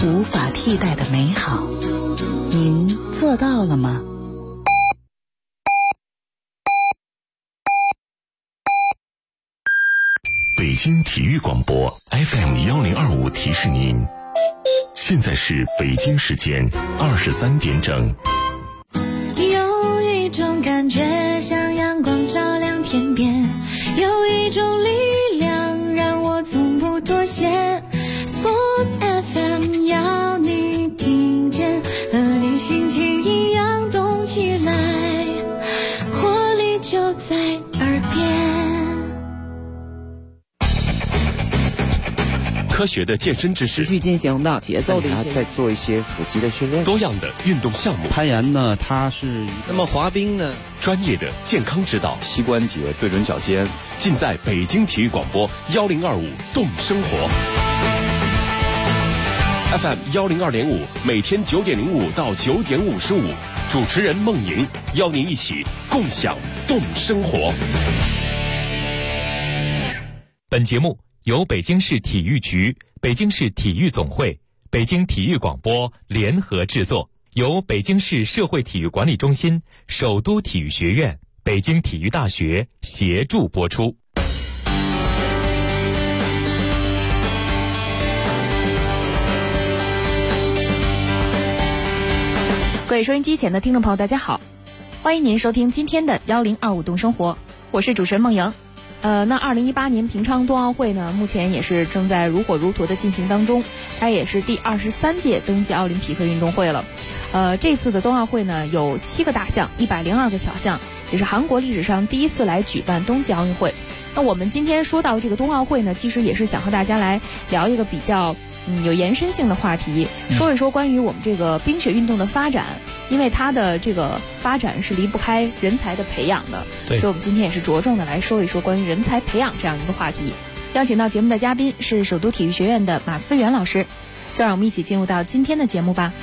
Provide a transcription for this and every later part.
无法替代的美好，您做到了吗？ 北京体育广播 FM1025提示您，现在是北京时间23点整。 有一种感觉像阳光照亮天边，有一种力量让我从不妥协。 Sports FM 要你听见，和你心情一样动起来，活力就在耳边。 科学的健身知识， 持续进行的节奏的一些， 再做一些腹肌的训练。 多样的运动项目， 攀岩呢，它是那么滑冰呢， 专业的健康指导， 膝关节对准脚尖， 尽在北京体育广播1025动生活 FM102.5，每天9点05到9点55，主持人孟莹邀您一起共享动生活。 本节目由北京市体育局、北京市体育总会、北京体育广播联合制作，由北京市社会体育管理中心、首都体育学院、北京体育大学协助播出。 各位收音机前的听众朋友，大家好，欢迎您收听今天的1025动生活，我是主持人孟莹。那2018年平昌冬奥会呢，目前也是正在如火如荼的进行当中，它也是第23届冬季奥林匹克运动会了。这次的冬奥会呢，有7个大项，102个小项，也是韩国历史上第一次来举办冬季奥运会。那我们今天说到这个冬奥会呢，其实也是想和大家来聊一个比较有延伸性的话题，说一说关于我们这个冰雪运动的发展，因为它的这个发展是离不开人才的培养的，所以我们今天也是着重的来说一说关于人才培养这样一个话题。邀请到节目的嘉宾是首都体育学院的马思源老师，就让我们一起进入到今天的节目吧。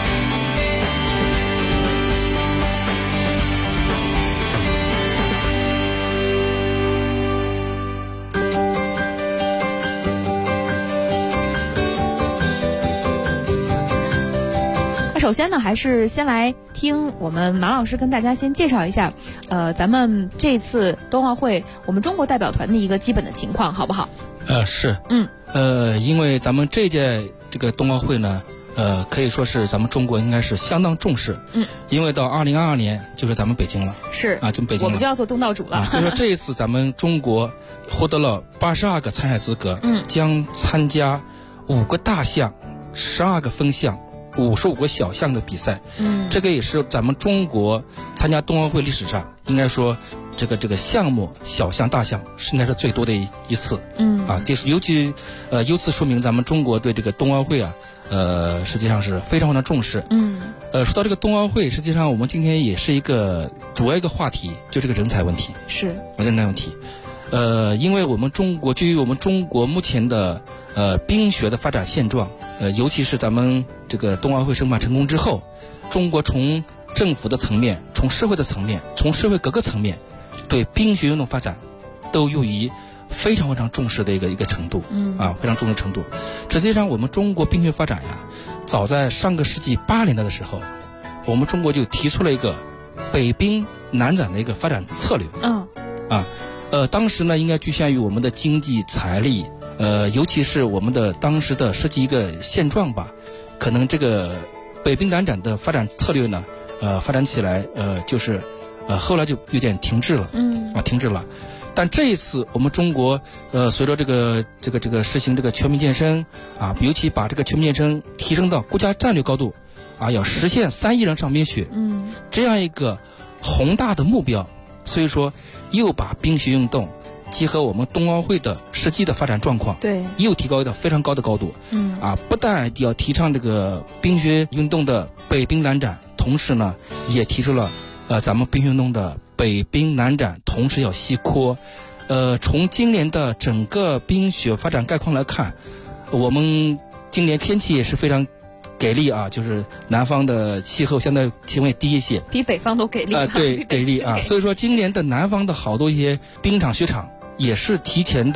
首先呢，还是先来听我们马老师跟大家先介绍一下，咱们这次冬奥会我们中国代表团的一个基本的情况，好不好？ 是，因为咱们这届这个冬奥会呢，可以说是咱们中国应该是相当重视，因为到2022年就是咱们北京了， 是啊， 就北京了， 我们就要做东道主了。 所以说这一次咱们中国获得了82个参赛资格，将参加5个大项、12个分项、55个小项的比赛，这个也是咱们中国参加冬奥会历史上应该说这个项目小项大项应该是最多的一次，这是由此说明咱们中国对这个冬奥会实际上是非常的重视。说到这个冬奥会，实际上我们今天也是主要一个话题，就这个人才问题， 是人才问题。因为我们中国基于我们中国目前的冰雪的发展现状，尤其是咱们这个冬奥会申办成功之后，中国从政府的层面、从社会的层面、从社会各个层面，对冰雪运动发展都予以非常非常重视的一个程度，非常重视程度。实际上，我们中国冰雪发展早在上个世纪80年代的时候，我们中国就提出了一个北冰南展的一个发展策略。当时呢，应该局限于我们的经济财力，尤其是我们的当时的实际一个现状吧，可能这个北冰南展的发展策略呢，发展起来，就是后来就有点停滞了，停滞了。但这一次我们中国，随着这个实行这个全民健身尤其把这个全民健身提升到国家战略高度，要实现3亿人上冰雪，这样一个宏大的目标，所以说又把冰雪运动结合我们冬奥会的实际的发展状况， 对， 又提高到非常高的高度，不但要提倡这个冰雪运动的北冰南展，同时呢，也提出了咱们冰雪运动的北冰南展，同时要细扩。从今年的整个冰雪发展概况来看，我们今年天气也是非常给力就是南方的气候相对气温低一些， 比北方都给力， 对，给力所以说今年的南方的好多一些冰场雪场也是提前的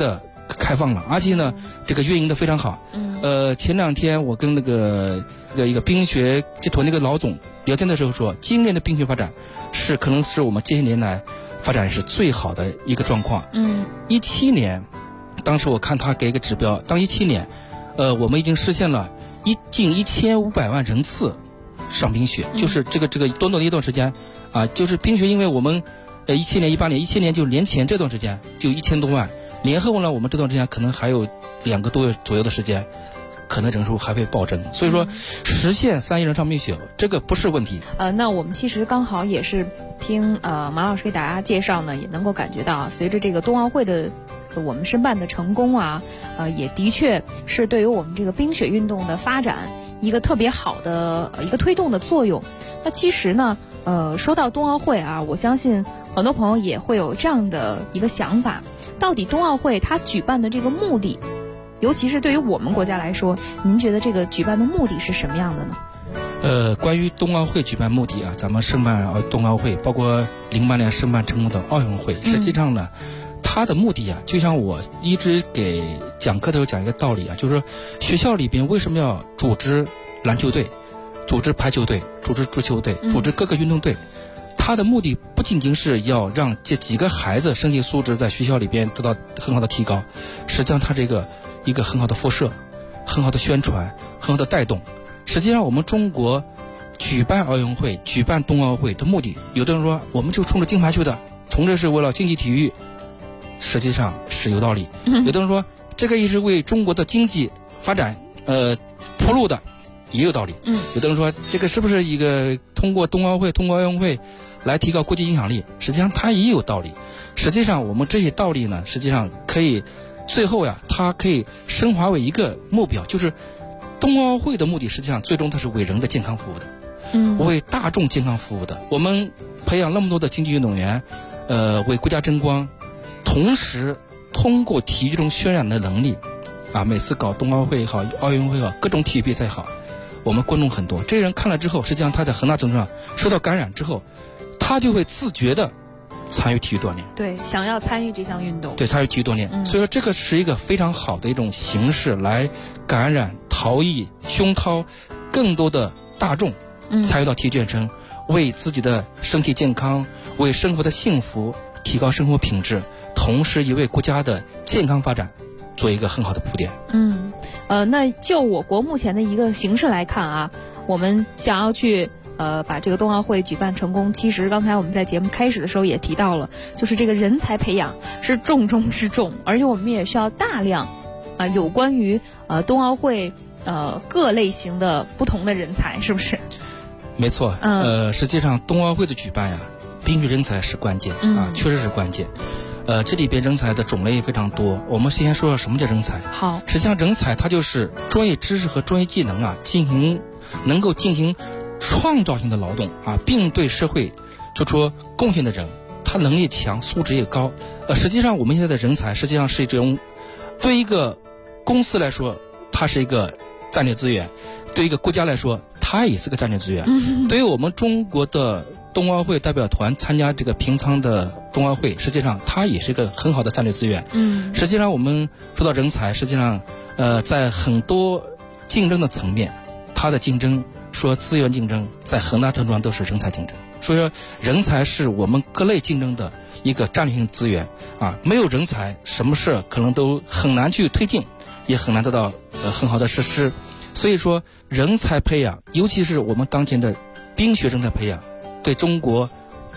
开放了，而且呢，这个运营的非常好。前2天我跟那个一个冰学集团那个老总聊天的时候说，今年的冰学发展可能是我们这些年来发展是最好的一个状况。17年，当时我看他给一个指标，当17年，我们已经实现了近1500万人次上冰雪，就是这个短短的一段时间啊，就是冰雪，因为我们17年、18年、17年就年前这段时间就1000多万，年后呢，我们这段时间可能还有2个多月左右的时间，可能人数还会暴增，所以说实现3亿人上冰雪，这个不是问题。 那我们其实刚好也是听马老师给大家介绍呢，也能够感觉到，随着这个冬奥会的我们申办的成功啊，也的确是对于我们这个冰雪运动的发展一个特别好的一个推动的作用。那其实呢，说到冬奥会啊，我相信很多朋友也会有这样的一个想法，到底冬奥会它举办的这个目的，尤其是对于我们国家来说，您觉得这个举办的目的是什么样的呢？ 关于冬奥会举办目的啊，咱们申办冬奥会，包括08年申办成功的奥运会，实际上呢，它的目的啊，就像我一直给讲课的时候讲一个道理啊，就是说学校里边为什么要组织篮球队、组织排球队、组织足球队、组织各个运动队？它的目的不仅仅是要让这几个孩子身体素质在学校里边得到很好的提高，实际上它这个一个很好的辐射、很好的宣传、很好的带动。实际上我们中国举办奥运会、举办冬奥会的目的，有的人说我们就冲着金牌去的，从这是为了竞技体育，实际上是有道理。有的人说这个也是为中国的经济发展铺路的，也有道理。有的人说这个是不是一个通过冬奥会、通过奥运会来提高国际影响力，实际上它也有道理。实际上我们这些道理呢，实际上可以最后呀，它可以升华为一个目标，就是冬奥会的目的实际上最终它是为人的健康服务的，为大众健康服务的。我们培养那么多的竞技运动员，为国家争光，同时通过体育这种渲染的能力啊，每次搞冬奥会也好，奥运会也好，各种体育比赛也好，我们观众很多，这些人看了之后，实际上他在很大程度上受到感染之后，他就会自觉的参与体育锻炼， 对，想要参与这项运动， 对，参与体育锻炼。所以说这个是一个非常好的一种形式，来感染、陶冶、熏陶更多的大众参与到体育健身，为自己的身体健康、为生活的幸福提高生活品质，同时也为国家的健康发展做一个很好的铺垫。 那就我国目前的一个形势来看啊，我们想要去把这个冬奥会举办成功，其实刚才我们在节目开始的时候也提到了，就是这个人才培养是重中之重，而且我们也需要大量有关于冬奥会各类型的不同的人才，是不是？ 没错。实际上冬奥会的举办呀，冰雪人才是关键啊，确实是关键。这里边人才的种类非常多，我们先说什么叫人才。 好， 实际上人才他就是专业知识和专业技能啊，能够进行创造性的劳动啊，并对社会做出贡献的人，他能力强，素质也高。实际上我们现在的人才实际上是一种，对一个公司来说，它是一个战略资源；对一个国家来说，它也是个战略资源。对于我们中国的冬奥会代表团参加这个平昌的冬奥会，实际上它也是一个很好的战略资源。实际上我们说到人才，实际上在很多竞争的层面，它的竞争说资源竞争，在很大程度上都是人才竞争。所以说人才是我们各类竞争的一个战略性资源啊，没有人才，什么事可能都很难去推进，也很难得到很好的实施。所以说人才培养，尤其是我们当前的冰雪人才培养，对中国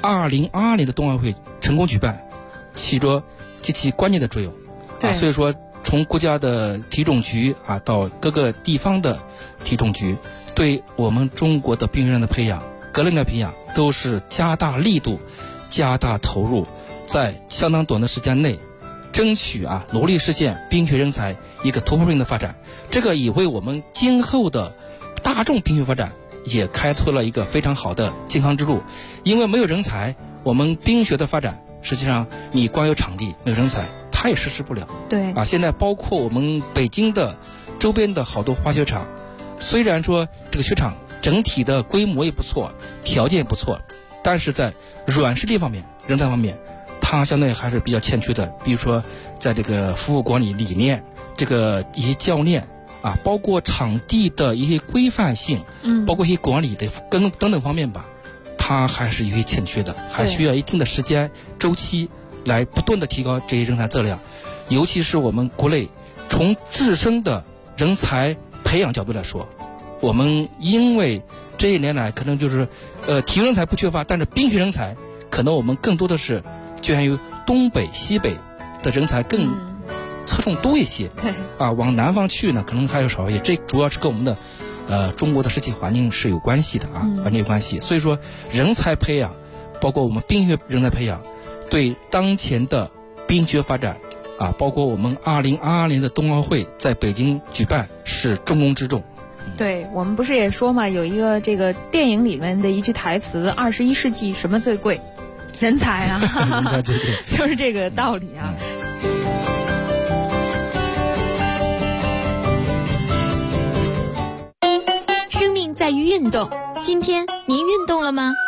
2022年的冬奥会成功举办起着极其关键的作用。所以说从国家的体总局啊到各个地方的体总局，对我们中国的冰雪人的培养、各类的培养都是加大力度、加大投入，在相当短的时间内争取努力实现冰雪人才一个突破性的发展。这个也为我们今后的大众冰雪发展也开拓了一个非常好的健康之路。因为没有人才，我们冰雪的发展实际上你光有场地没有人才，它也实施不了。 对现在包括我们北京的周边的好多滑雪场，虽然说这个雪场整体的规模也不错，条件也不错，但是在软实力方面、人才方面， 它相对还是比较欠缺的。比如说，在这个服务管理理念、这个一些教练啊，包括场地的一些规范性，包括一些管理的等等方面吧，它还是有些欠缺的，还需要一定的时间周期来不断的提高这些人才质量。尤其是我们国内从自身的人才培养角度来说，我们因为这一年来可能就是体育人才不缺乏，但是冰雪人才可能我们更多的是就像于东北西北的人才更侧重多一些，往南方去呢可能还有少一些，这主要是跟我们的中国的实际环境是有关系的环境有关系。所以说人才培养，包括我们冰雪人才培养，对当前的冰雪发展包括我们2022年的冬奥会在北京举办是重中之重。 对，我们不是也说嘛，有一个这个电影里面的一句台词，21世纪什么最贵？人才啊， 人才最贵， 就是这个道理啊。 生命在于运动，今天您运动了吗？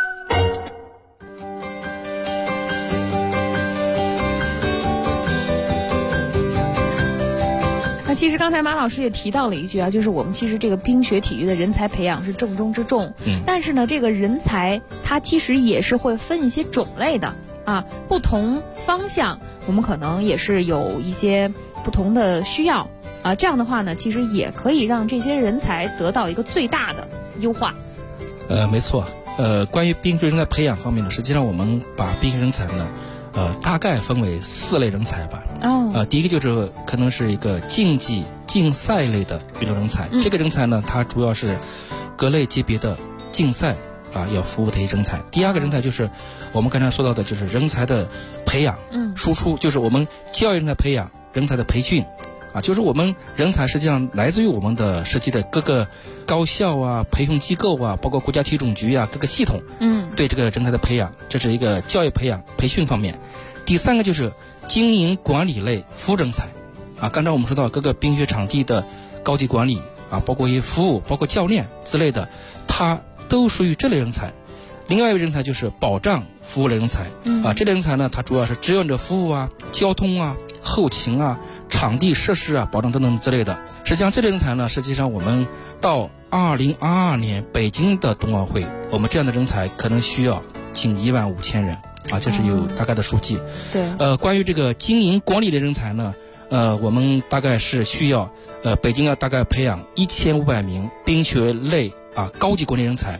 那其实刚才马老师也提到了一句啊，就是我们其实这个冰雪体育的人才培养是重中之重，但是呢，这个人才它其实也是会分一些种类的不同方向，我们可能也是有一些不同的需要这样的话呢，其实也可以让这些人才得到一个最大的优化。 没错，关于冰雪人才培养方面呢，实际上我们把冰雪人才呢大概分为4类人才吧。第一个就是可能是一个竞技竞赛类的运动人才，这个人才呢，它主要是各类级别的竞赛要服务的一些人才。第二个人才就是我们刚才说到的，就是人才的培养输出，就是我们教育人才培养、人才的培训就是我们人才实际上来自于我们的实际的各个高校培训机构包括国家体育总局各个系统对这个人才的培养，这是一个教育培养培训方面。第3个就是经营管理类服务人才刚才我们说到各个冰雪场地的高级管理包括一些服务，包括教练之类的，它都属于这类人才。另外一位人才就是保障服务类人才这类人才呢，它主要是志愿者服务交通后勤场地设施保障等等之类的。实际上这类人才呢，实际上我们到2022年北京的冬奥会，我们这样的人才可能需要近15000人这是有大概的数据。 对。 关于这个经营管理的人才呢，我们大概是需要北京大概培养1500名冰雪类高级管理人才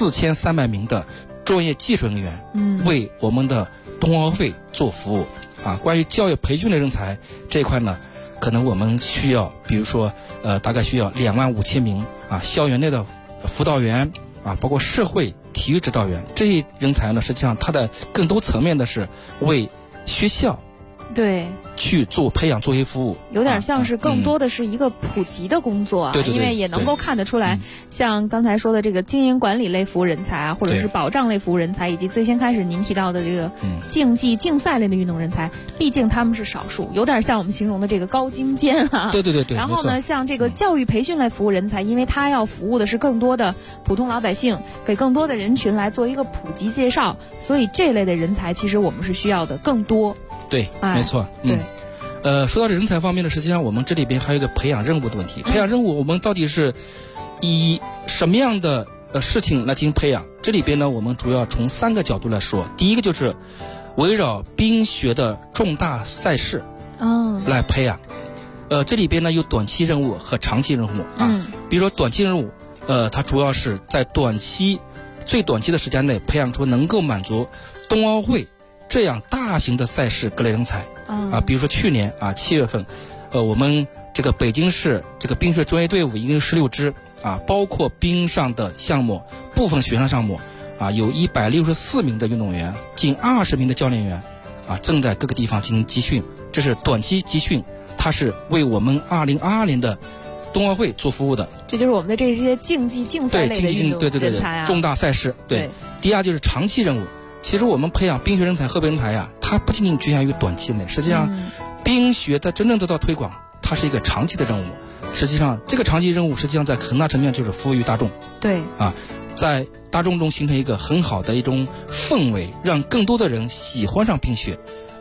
，4300名的专业技术人员为我们的冬奥会做服务关于教育培训的人才这一块呢，可能我们需要比如说大概需要25000名校园内的辅导员包括社会体育指导员，这些人才呢，实际上它的更多层面的是为学校对去做培养做一些服务， 有点像是更多的是一个普及的工作对因为也能够看得出来，像刚才说的这个经营管理类服务人才或者是保障类服务人才，以及最先开始您提到的这个竞技竞赛类的运动人才，毕竟他们是少数，有点像我们形容的这个高精尖对。 然后呢，像这个教育培训类服务人才，因为他要服务的是更多的普通老百姓，给更多的人群来做一个普及介绍，所以这类的人才其实我们是需要的更多。 对，没错。 对。 说到人才方面呢，实际上我们这里边还有一个培养任务的问题。培养任务我们到底是以什么样的事情来进行培养？这里边呢，我们主要从3个角度来说。第一个就是围绕冰雪的重大赛事来培养。这里边呢有短期任务和长期任务比如说短期任务，它主要是在最短期的时间内培养出能够满足冬奥会这样大型的赛事各类人才比如说去年7月份，我们这个北京市这个冰雪专业队伍一共有16支包括冰上的项目、部分雪上项目有164名的运动员，近20名的教练员正在各个地方进行集训。这是短期集训，它是为我们2022年的冬奥会做服务的。 这就是我们的这些竞技竞赛类的运动人才重大赛事。对。第二就是长期任务。其实我们培养冰雪人才、后备人才它不仅仅局限于短期内，实际上冰雪的真正得到推广，它是一个长期的任务。实际上这个长期任务实际上在很大层面就是服务于大众。 对。 在大众中形成一个很好的一种氛围，让更多的人喜欢上冰雪，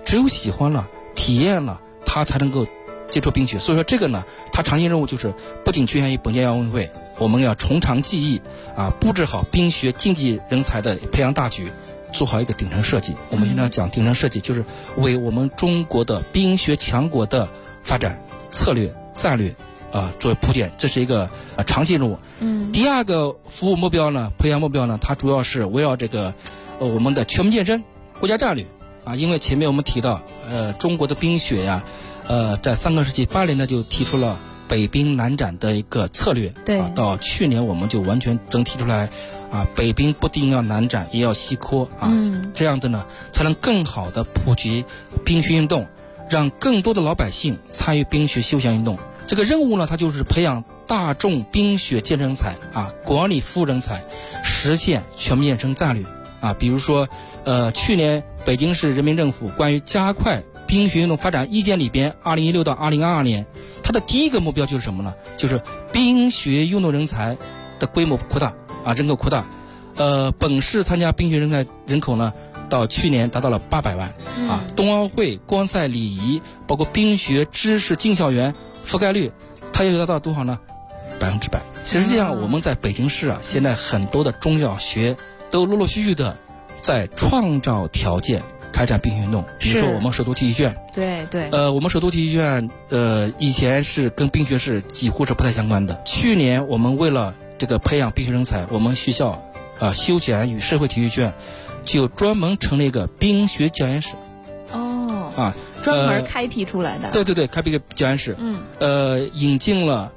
只有喜欢了、体验了，他才能够接触冰雪。所以说这个呢，他长期任务就是不仅局限于本届奥运会，我们要从长计议布置好冰雪竞技人才的培养大局，做好一个顶层设计。我们现在讲顶层设计，就是为我们中国的冰雪强国的发展策略战略作为铺垫，这是一个长期任务。第二个服务目标呢，培养目标呢，它主要是围绕这个我们的全民健身国家战略因为前面我们提到中国的冰雪呀在3个世纪80年代就提出了北冰南展的一个策略， 对到去年我们就完全整提出来北冰不仅要南展，也要西扩这样子呢，才能更好的普及冰雪运动，让更多的老百姓参与冰雪休闲运动。这个任务呢，它就是培养大众冰雪健身人才管理服务人才，实现全民健身战略比如说去年北京市人民政府关于加快冰雪运动发展意见里边，2016到2022年，它的第一个目标就是什么呢？就是冰雪运动人才的规模扩大人口扩大。本市参加冰雪人才人口呢，到去年达到了800万冬奥会观赛礼仪包括冰雪知识进校园覆盖率，它要达到多少呢？100%。实际上我们在北京市现在很多的中小学都陆陆续续的在创造条件开展冰雪运动。比如说我们首都体育学院， 对我们首都体育学院以前是跟冰雪是几乎是不太相关的。去年我们为了这个培养冰雪人才，我们学校休闲与社会体育学院就专门成立一个冰雪教研室专门开辟出来的。 对，开辟一个教研室。引进了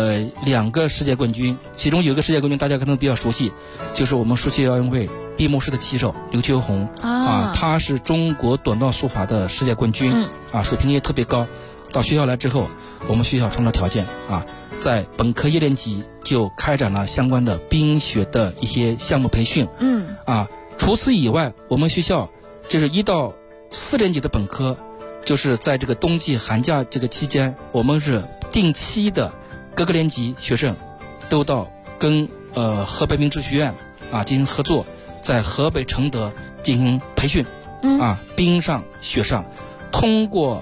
2个世界冠军，其中有一个世界冠军大家可能比较熟悉，就是我们暑期奥运会闭幕式的旗手刘秋红他是中国短道速滑的世界冠军水平也特别高。到学校来之后，我们学校创造条件在本科1年级就开展了相关的冰雪的一些项目培训。除此以外，我们学校就是1到4年级的本科，就是在这个冬季寒假这个期间，我们是定期的各个年级学生都到跟河北明治学院进行合作，在河北承德进行培训冰上雪上，通过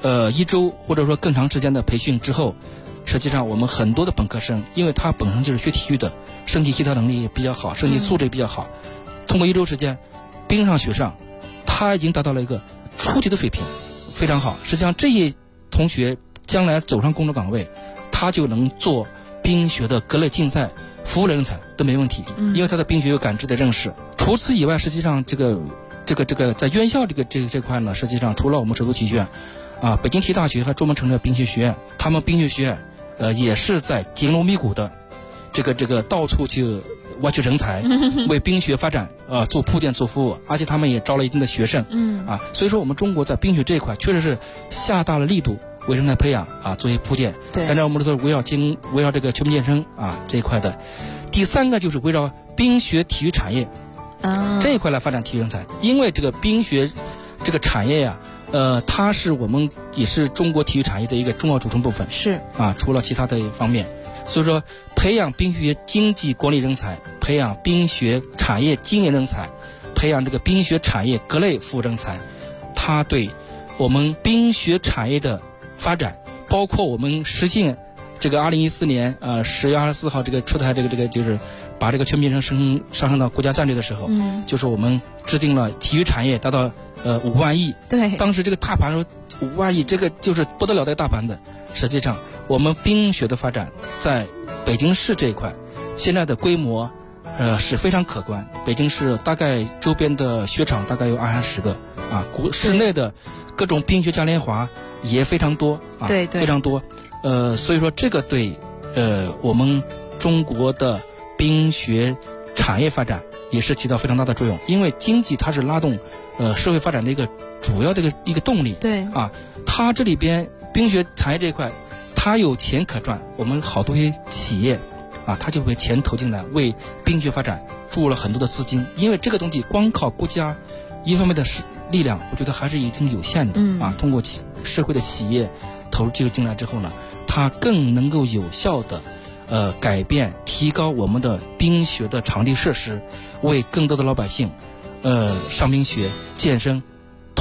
1周或者说更长时间的培训之后，实际上我们很多的本科生，因为他本身就是学体育的，身体协调能力也比较好，身体素质也比较好，通过1周时间冰上雪上，他已经达到了一个初级的水平，非常好。实际上这些同学将来走上工作岗位，他就能做冰雪的各类竞赛服务人才都没问题，因为他的冰雪有感知的认识。除此以外，实际上这个在院校这块呢，实际上除了我们首都体育学院北京体育大学还专门成立了冰雪学院，他们冰雪学院也是在紧锣密鼓的这个到处去挖掘人才，为冰雪发展做铺垫做服务，而且他们也招了一定的学生所以说我们中国在冰雪这一块确实是下大了力度为人才培养作为铺垫。刚才我们都是围绕这个全民健身这一块的。第3个就是围绕冰雪体育产业这一块来发展体育人才，因为这个冰雪这个产业它是我们也是中国体育产业的一个重要组成部分，是除了其他的方面。所以说培养冰雪经济管理人才，培养冰雪产业经营人才，培养这个冰雪产业各类服务人才，它对我们冰雪产业的发展，包括我们实现这个2014年10月24号这个出台这个就是把这个全民健身上升到国家战略的时候，就是我们制定了体育产业达到5万亿。对，当时这个大盘说5万亿，这个就是不得了的大盘的。实际上我们冰雪的发展在北京市这一块现在的规模是非常可观。北京市大概周边的雪场大概有20-30个室内的各种冰雪嘉年华也非常多对，非常多。所以说这个对我们中国的冰雪产业发展也是起到非常大的作用，因为经济它是拉动社会发展的一个主要的一个动力。对它这里边冰雪产业这一块它有钱可赚，我们好多些企业它就会钱投进来，为冰雪发展注入了很多的资金。因为这个东西光靠国家一方面的力量，我觉得还是已经有限的通过社会的企业投入技术进来之后呢，它更能够有效的改变提高我们的冰雪的场地设施，为更多的老百姓上冰雪健身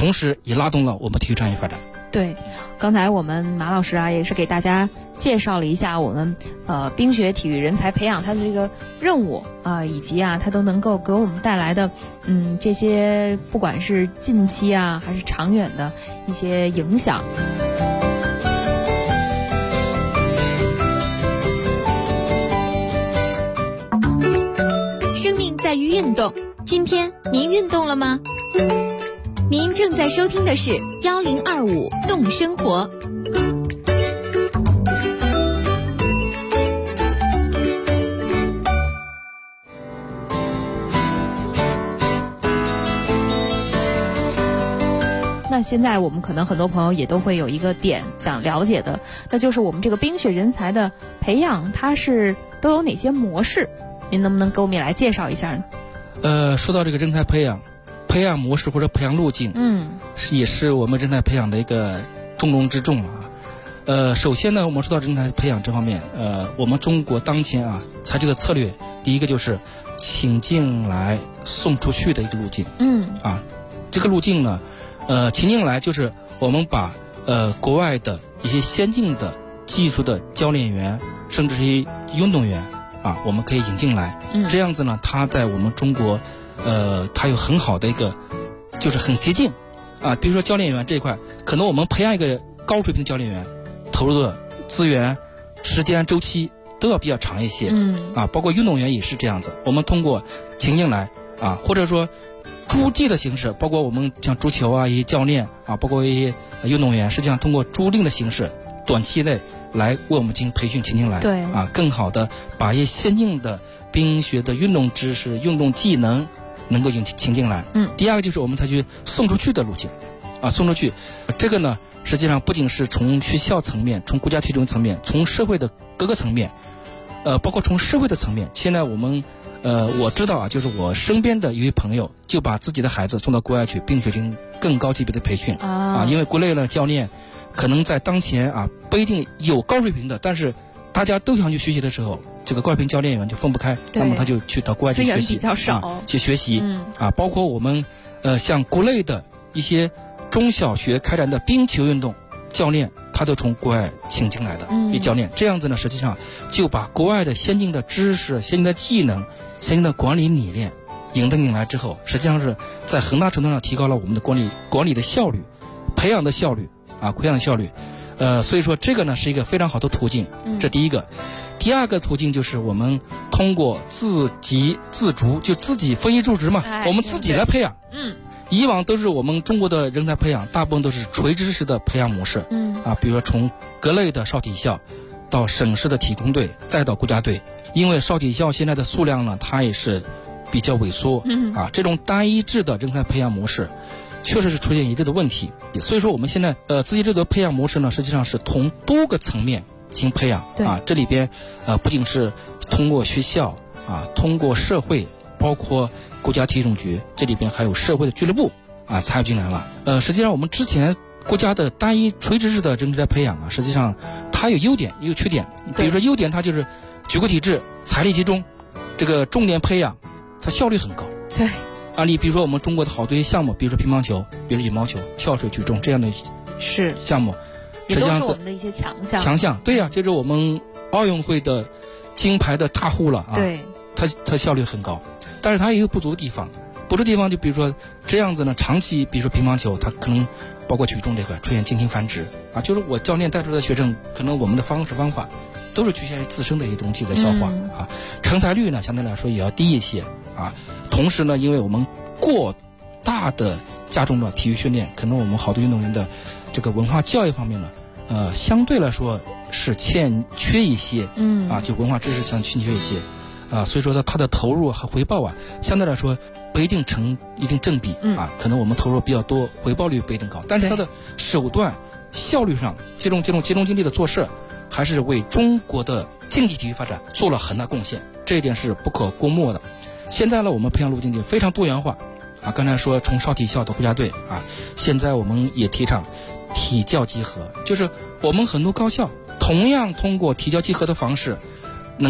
同时也拉动了我们体育产业发展。 对，刚才我们马老师啊，也是给大家介绍了一下我们冰雪体育人才培养它的这个任务啊，以及啊它都能够给我们带来的这些不管是近期啊还是长远的一些影响。 生命在于运动，今天您运动了吗？您正在收听的是1025动生活。 那现在我们可能很多朋友也都会有一个点想了解的，那就是我们这个冰雪人才的培养，它是都有哪些模式？您能不能给我们也来介绍一下呢？ 说到这个人才培养模式或者培养路径，也是我们人才培养的一个重中之重啊。首先呢，我们说到人才培养这方面，我们中国当前啊采取的策略，第一个就是请进来送出去的一个路径。这个路径呢，请进来就是我们把国外的一些先进的技术的教练员，甚至是一些运动员啊，我们可以引进来。这样子呢，他在我们中国，他有很好的一个，就是很接近啊。比如说教练员这一块，可能我们培养一个高水平的教练员，投入的资源、时间周期都要比较长一些。包括运动员也是这样子，我们通过请进来啊，或者说租借的形式，包括我们像足球啊一些教练啊，包括一些运动员，实际上通过租赁的形式，短期内来为我们进行培训请进来， 对啊，更好的把一些先进的冰雪的运动知识、运动技能能够请进来。第二个就是我们采取送出去的路径，啊，送出去，这个呢，实际上不仅是从学校层面、从国家体育层面、从社会的各个层面，包括从社会的层面，现在我们。我知道啊，就是我身边的一位朋友就把自己的孩子送到国外去，并且进行更高级别的培训啊。因为国内的教练可能在当前啊不一定有高水平的，但是大家都想去学习的时候，这个高水平教练员就分不开，那么他就去到国外去学习， 资源比较少， 去学习啊。包括我们像国内的一些中小学开展的冰球运动教练，他都从国外请进来的一教练，这样子呢，实际上就把国外的先进的知识、先进的技能、先进的管理理念引得进来之后，实际上是在很大程度上提高了我们的管理的效率、培养的效率啊，培养的效率。所以说这个呢是一个非常好的途径，这第一个。第二个途径就是我们通过自给自足，就自己丰衣足食嘛，我们自己来培养。以往都是我们中国的人才培养，大部分都是垂直式的培养模式。比如说从各类的少体校到省市的体工队，再到国家队。因为少体校现在的数量呢，它也是比较萎缩。这种单一制的人才培养模式，确实是出现一定的问题。所以说我们现在自给自足的培养模式呢，实际上是从多个层面进行培养。这里边不仅是通过学校啊，通过社会，包括国家体育总局，这里边还有社会的俱乐部啊参与进来了。实际上我们之前国家的单一垂直式的人才培养啊，实际上它有优点也有缺点。比如说优点，它就是举国体制、财力集中，这个重点培养，它效率很高。 对， 你比如说我们中国的好多些项目，比如说乒乓球，比如说羽毛球、跳水、举重这样的项目， 也都是我们的一些强项。 对呀，这是我们奥运会的金牌的大户了啊。 对， 它效率很高。但是它也有不足的地方，就比如说这样子呢，长期比如说乒乓球，它可能包括举重这块出现经济繁殖啊，就是我教练带出来的学生，可能我们的方法都是局限于自身的一些东西的消化啊，成才率呢相对来说也要低一些啊。同时呢，因为我们过大的加重了体育训练，可能我们好多运动员的这个文化教育方面呢，相对来说是欠缺一些，就文化知识上欠缺一些。所以说它的投入和回报啊，相对来说不一定成一定正比可能我们投入比较多，回报率不一定高，但是它的手段效率上，集中精力的做事，还是为中国的竞技体育发展做了很大贡献，这一点是不可估没的。现在呢，我们培养路径就非常多元化刚才说从少体校到国家队现在我们也提倡体教结合，就是我们很多高校同样通过体教结合的方式，能够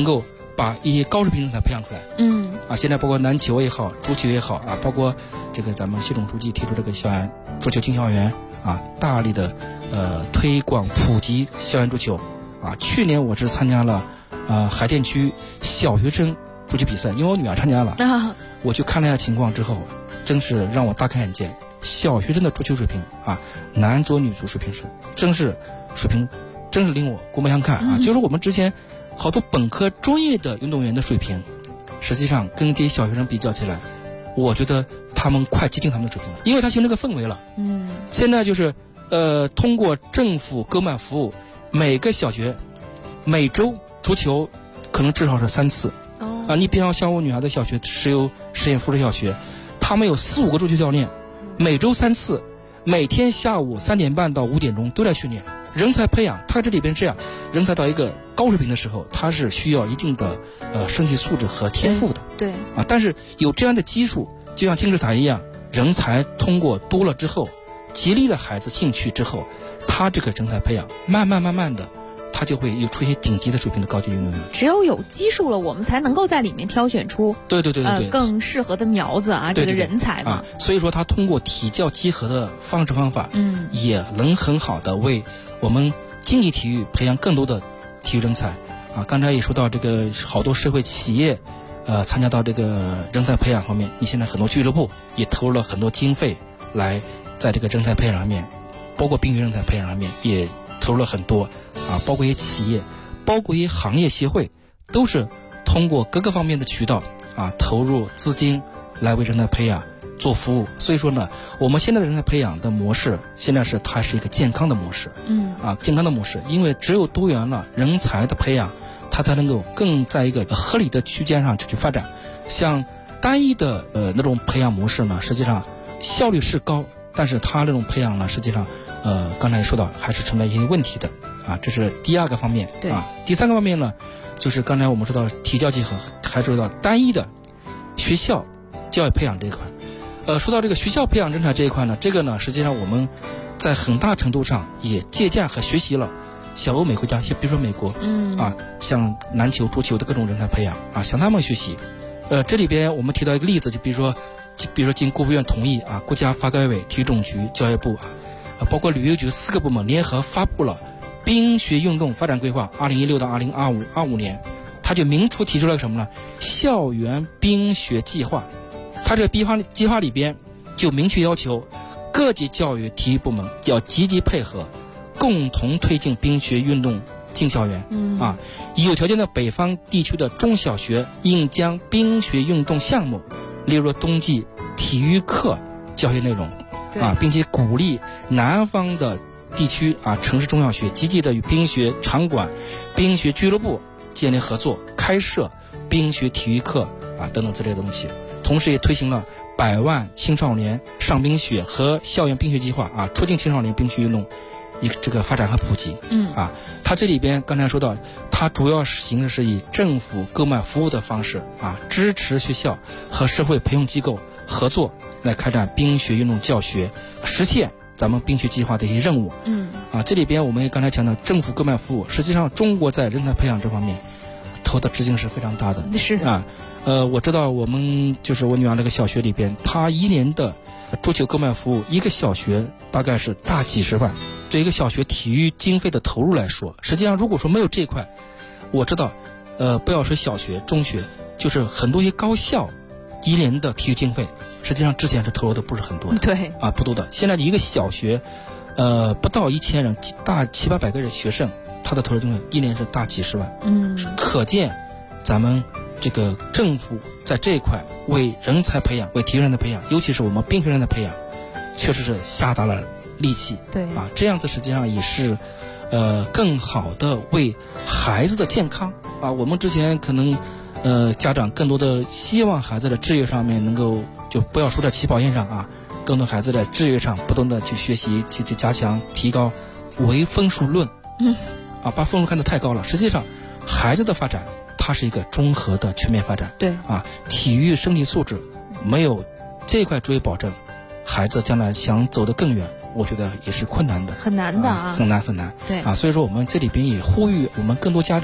把一些高水平人才培养出来。现在包括篮球也好，足球也好啊，包括这个咱们习总书记提出这个校园足球进校园啊，大力的推广普及校园足球啊。去年我是参加了海淀区小学生足球比赛，因为我女儿参加了我去看了一下情况之后，真是让我大开眼界。小学生的足球水平啊，男足女足水平真是令我刮目相看啊！就是我们之前好多本科专业的运动员的水平，实际上跟这些小学生比较起来，我觉得他们快接近他们的水平了，因为他形成个氛围了。现在就是通过政府购买服务，每个小学每周足球可能至少是3次。你比方像我女孩的小学石油实验附设小学，他们有4、5个足球教练，每周3次，每天下午3点半到5点钟都在训练。人才培养，它这里边这样，人才到一个高水平的时候，它是需要一定的身体素质和天赋的。 对但是有这样的基础，就像金字塔一样，人才通过多了之后，激励了孩子兴趣之后，他这个人才培养慢慢的，他就会有出现顶级的水平的高级运动员。 只有有基数了，我们才能够在里面挑选出对更适合的苗子啊，这个人才嘛。 所以说他通过体教结合的方式方法，也能很好的为我们竞技体育培养更多的体育人才啊。刚才也说到这个好多社会企业参加到这个人才培养方面，你现在很多俱乐部也投入了很多经费来在这个人才培养上面，包括冰雪人才培养上面也投入了很多啊，包括一些企业，包括一些行业协会，都是通过各个方面的渠道啊投入资金来为人才培养做服务。所以说呢，我们现在的人才培养的模式，现在它是一个健康的模式。健康的模式，因为只有多元了人才的培养，它才能够更在一个合理的区间上去发展。像单一的那种培养模式呢，实际上效率是高，但是它那种培养呢，实际上刚才也说到还是存在一些问题的啊，这是第2个方面。第3个方面呢，就是刚才我们说到体教结合，还说到单一的学校教育培养这一块。说到这个学校培养人才这一块呢，这个呢实际上我们在很大程度上也借鉴和学习了小欧美国家，比如说美国，像篮球、足球的各种人才培养啊，向他们学习。这里边我们提到一个例子，就比如说经国务院同意啊，国家发改委、体育总局、教育部包括旅游局4个部门联合发布了冰雪运动发展规划2016到2025年，它就明确提出了什么呢？校园冰雪计划。它这个计划里边就明确要求各级教育体育部门要积极配合，共同推进冰雪运动进校园。有条件的北方地区的中小学应将冰雪运动项目列入冬季体育课教学内容并且鼓励南方的地区城市中小学积极的与冰雪场馆、冰雪俱乐部建立合作，开设冰雪体育课等等之类的东西。同时也推行了100万青少年上冰雪和校园冰雪计划促进青少年冰雪运动这个发展和普及。它这里边刚才说到，它主要形式是以政府购买服务的方式支持学校和社会培训机构合作来开展冰雪运动教学，实现咱们冰雪计划的一些任务。这里边我们也刚才讲到政府购买服务，实际上中国在人才培养这方面投的资金是非常大的。 是我知道我们就是我女儿那个小学里边，她1年的足球购买服务，一个小学大概是大几十万。对一个小学体育经费的投入来说，实际上如果说没有这一块，我知道不要说小学、中学，就是很多一些高校1年的体育经费，实际上之前是投入的不是很多的。 对不多的。现在一个小学不到1000人，大700-800个人学生，他的投入经费1年是大几十万。可见咱们这个政府在这一块为人才培养、为体育人才培养，尤其是我们冰雪人才培养，确实是下达了力气。这样子实际上也是更好的为孩子的健康我们之前可能家长更多的希望孩子的志愿上面能够就不要输在起跑线上更多孩子在志愿上不断的去学习，去加强提高，唯分数论把分数看得太高了。实际上孩子的发展它是一个综合的全面发展。体育身体素质没有这一块作为保证，孩子将来想走得更远，我觉得也是困难的， 很难的很难。所以说我们这里边也呼吁我们更多家长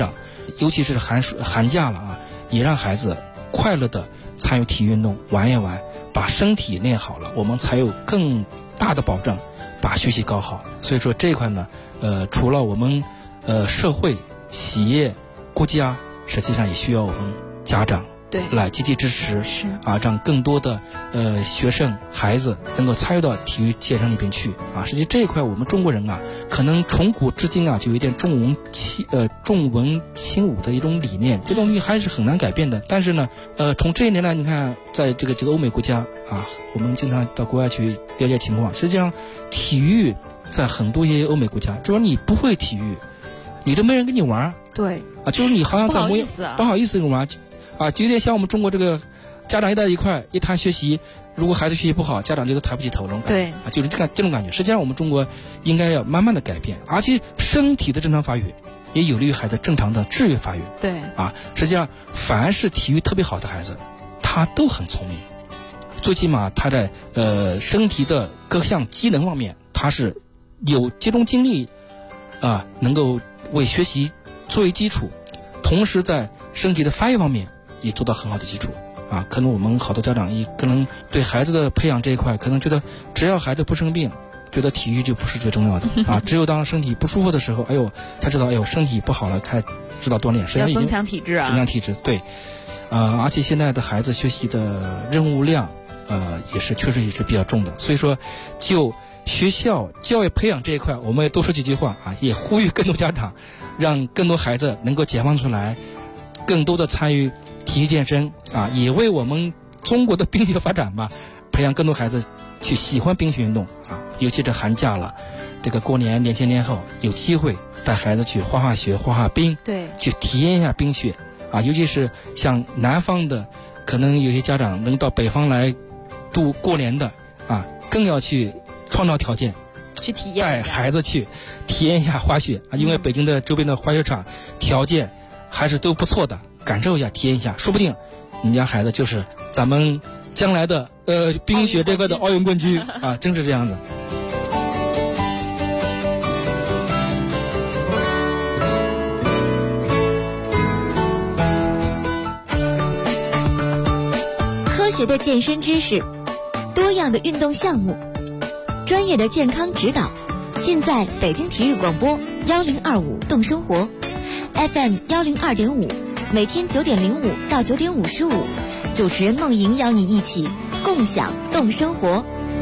尤其是寒假了啊，也让孩子快乐的参与体育运动，玩一玩，把身体练好了，我们才有更大的保证把学习搞好。所以说这一块呢，除了我们社会、企业、国家，实际上也需要我们家长对来积极支持， 是啊，让更多的学生孩子能够参与到体育健身里边去啊。实际这一块我们中国人啊，可能从古至今啊就有一点重文轻武的一种理念，这种东西还是很难改变的。但是呢，从这一年来，你看在这个欧美国家啊，我们经常到国外去了解情况，实际上体育在很多一些欧美国家，就说你不会体育，你都没人跟你玩， 对啊，就是你好像在不好意思跟玩。啊，就有点像我们中国这个家长一在一块一谈学习，如果孩子学习不好，家长就都抬不起头那种感觉。 对啊，就是这种感觉。实际上我们中国应该要慢慢的改变，而且身体的正常发育也有利于孩子正常的智力发育。 对啊，实际上凡是体育特别好的孩子，他都很聪明，最起码他在身体的各项机能方面，他是有集中精力啊，能够为学习作为基础，同时在身体的发育方面也做到很好的基础啊。可能我们好多家长也可能对孩子的培养这一块，可能觉得只要孩子不生病，觉得体育就不是最重要的啊。只有当身体不舒服的时候，哎呦，才知道哎呦身体不好了，才知道锻炼。实际上已经要增强体质啊， 增强体质对。而且现在的孩子学习的任务量确实也是比较重的，所以说就学校教育培养这一块，我们也多说几句话啊，也呼吁更多家长，让更多孩子能够解放出来，更多的参与体育健身啊，也为我们中国的冰雪发展吧，培养更多孩子去喜欢冰雪运动啊。尤其是寒假了，这个过年年前年后有机会带孩子去滑雪、滑冰， 对， 去体验一下冰雪啊。尤其是像南方的，可能有些家长能到北方来度过年的啊，更要去创造条件去体验， 带孩子去体验一下滑雪啊。因为北京的周边的滑雪场条件还是都不错的，感受一下体验一下，说不定你家孩子就是咱们将来的冰雪这块的奥运冠军啊，真是这样的。 科学的健身知识，多样的运动项目，专业的健康指导，尽在北京体育广播1025动生活 FM 102.5，每天9点05到9点55，主持人梦莹邀你一起共享动生活。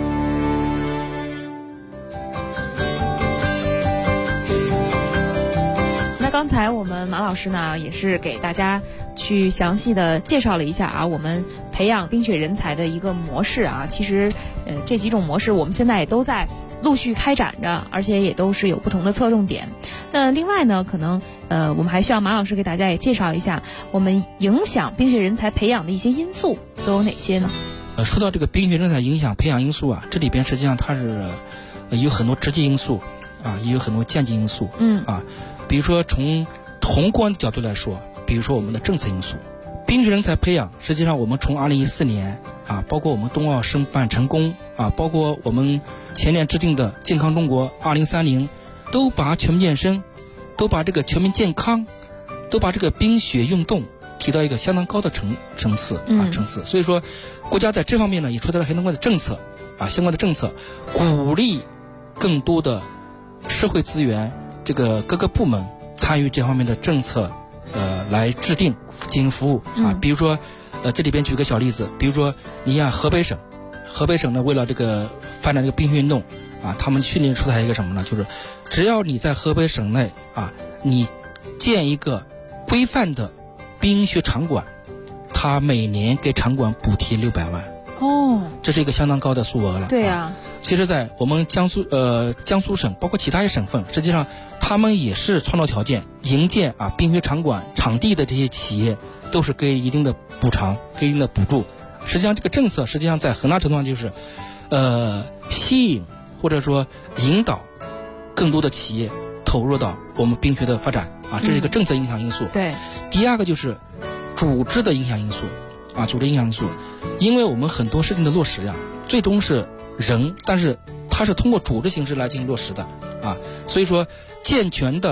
那刚才我们马老师呢，也是给大家去详细的介绍了一下啊，我们培养冰雪人才的一个模式啊。其实，这几种模式我们现在也都在陆续开展着，而且也都是有不同的侧重点。那另外呢，可能我们还需要马老师给大家也介绍一下，我们影响冰雪人才培养的一些因素都有哪些呢？ 说到这个冰雪人才影响培养因素啊，这里边实际上它是有很多直接因素啊，也有很多间接因素。比如说从宏观的角度来说，比如说我们的政策因素，冰雪人才培养，实际上我们从2014年啊，包括我们冬奥申办成功啊，包括我们前年制定的健康中国2030，都把全民健身，都把这个全民健康，都把这个冰雪运动提到一个相当高的层次。所以说，国家在这方面呢也出台了很多的政策啊，相关的政策，鼓励更多的社会资源，这个各个部门参与这方面的政策，来制定进行服务啊。比如说，这里边举个小例子，比如说你像河北省呢，为了这个发展这个冰雪运动啊，他们去年出台一个什么呢？就是只要你在河北省内啊，你建一个规范的冰雪场馆，他每年给场馆补贴600万。这是一个相当高的数额了。 对啊， 其实在我们江苏省，包括其他一些省份，实际上他们也是创造条件，营建啊冰雪场馆场地的这些企业，都是给一定的补偿，给一定的补助。实际上这个政策实际上在很大程度上就是吸引或者说引导更多的企业投入到我们冰雪的发展啊，这是一个政策影响因素。 对。 第二个就是组织的影响因素啊，组织影响因素，因为我们很多事情的落实呀，最终是人，但是它是通过组织形式来进行落实的啊，所以说健全的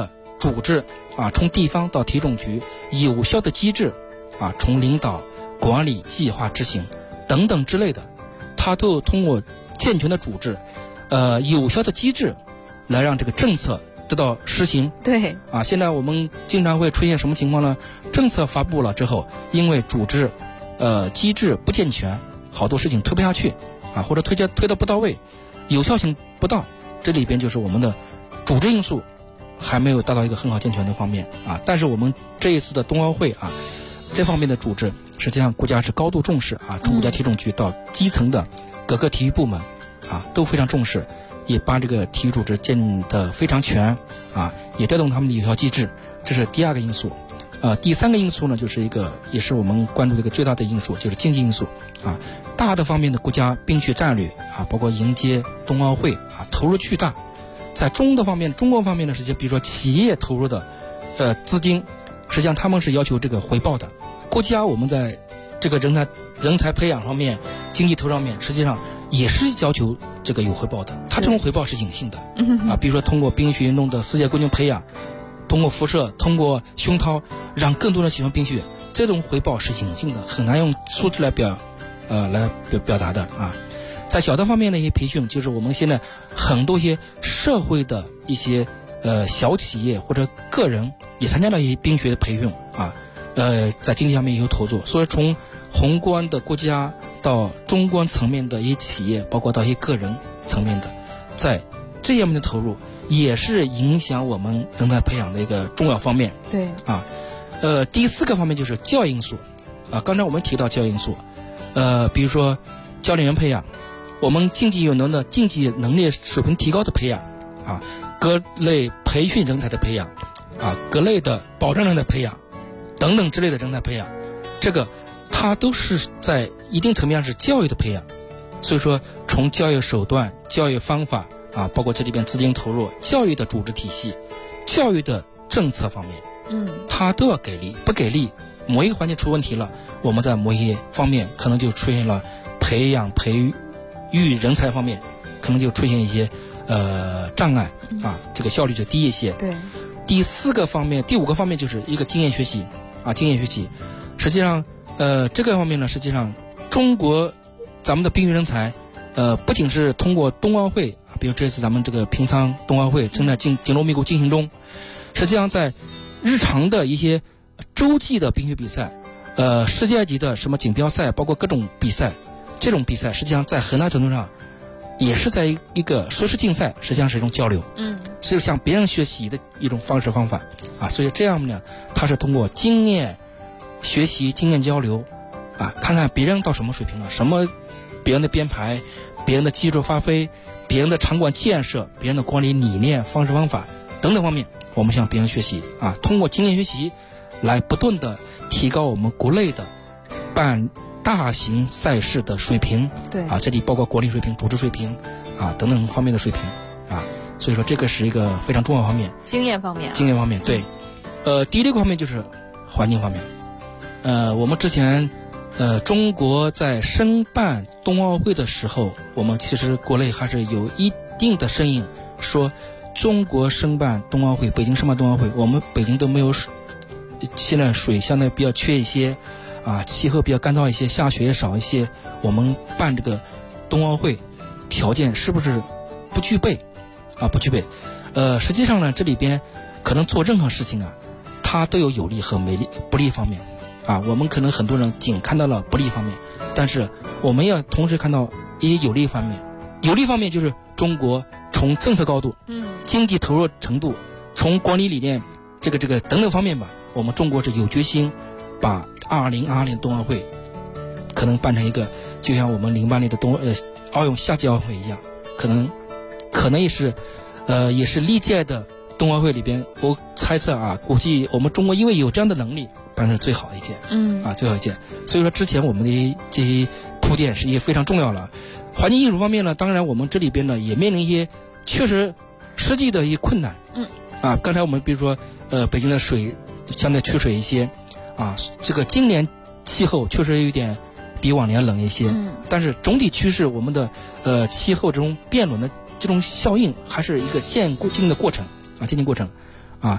组织啊，从地方到体育总局，有效的机制啊，从领导、管理、计划、执行等等之类的，它都通过健全的组织，有效的机制，来让这个政策得到实行。 对啊，现在我们经常会出现什么情况呢？政策发布了之后，因为组织机制不健全，好多事情推不下去啊，或者推得不到位，有效性不到，这里边就是我们的组织因素还没有达到一个很好健全的方面啊。但是我们这一次的冬奥会啊，这方面的组织实际上国家是高度重视啊，从国家体育总局到基层的各个体育部门啊都非常重视，也把这个体育组织建得非常全啊，也调动他们的有效机制，这是第二个因素。第三个因素呢，就是也是我们关注的一个最大的因素，就是经济因素啊。大的方面的国家冰雪战略啊，包括迎接冬奥会啊，投入巨大。在中国方面呢，实际比如说企业投入的资金，实际上他们是要求这个回报的。国家我们在这个人才培养方面、经济投入方面，实际上也是要求这个有回报的。它这种回报是隐性的啊，比如说通过冰雪运动的世界冠军培养，通过辐射，通过熏陶，让更多人喜欢冰雪，这种回报是隐性的，很难用数字来表达的啊。在小的方面的一些培训，就是我们现在很多一些社会的一些小企业或者个人也参加了一些冰雪的培训啊，在经济上面也有投入，所以从宏观的国家到中观层面的一些企业，包括到一些个人层面的，在这样面的投入，也是影响我们人才培养的一个重要方面。 对啊，第四个方面就是教育因素啊。刚才我们提到教育因素，比如说教练员培养，我们竞技运动的竞技能力水平提高的培养啊，各类培训人才的培养啊，各类的保障人才培养等等之类的人才培养，这个它都是在一定层面上是教育的培养。所以说，从教育手段、教育方法啊，包括这里边资金投入、教育的组织体系、教育的政策方面，它都要给力。不给力，某一个环节出问题了，我们在某一方面可能就出现了培育人才方面，可能就出现一些障碍啊，这个效率就低一些。 对。 第五个方面就是一个经验学习啊，经验学习。实际上，这个方面呢，实际上中国咱们的冰雪人才，不仅是通过冬奥会，比如这次咱们这个平昌冬奥会正在紧锣密鼓进行中，实际上在日常的一些洲际的冰雪比赛，世界级的什么锦标赛，包括各种比赛，这种比赛实际上在很大程度上也是在一个说是竞赛，实际上是一种交流，是向别人学习的一种方法啊。所以这样呢，它是通过经验学习、经验交流啊，看看别人到什么水平了，什么别人的编排、别人的技术发挥、别人的场馆建设、别人的管理理念、方式方法等等方面，我们向别人学习啊，通过经验学习来不断的提高我们国内的办大型赛事的水平。 对啊，这里包括管理水平、组织水平啊等等方面的水平啊，所以说这个是一个非常重要方面。 经验方面对。第六个方面就是环境方面。我们之前中国在申办冬奥会的时候，我们其实国内还是有一定的声音说，中国申办冬奥会，北京申办冬奥会，我们北京都没有水，现在水相对比较缺一些啊，气候比较干燥一些，下雪也少一些，我们办这个冬奥会条件是不是不具备啊？不具备。实际上呢，这里边可能做任何事情啊，它都有有利和不利方面啊。我们可能很多人仅看到了不利方面，但是我们要同时看到一些有利方面。有利方面就是中国从政策高度、经济投入程度、从管理理念这个等等方面吧，我们中国是有决心把2022年冬奥会可能办成一个就像我们08年的奥运夏季奥运会一样，可能也是历届的冬奥会里边，我猜测啊，估计我们中国因为有这样的能力，办成最好的一届，最好一届。所以说之前我们的这些铺垫是也非常重要了。环境因素方面呢，当然我们这里边呢也面临一些确实实际的一些困难。刚才我们比如说北京的水相对缺水一些啊，这个今年气候确实有点比往年冷一些，但是总体趋势我们的气候这种变暖的这种效应还是一个渐进的过程啊，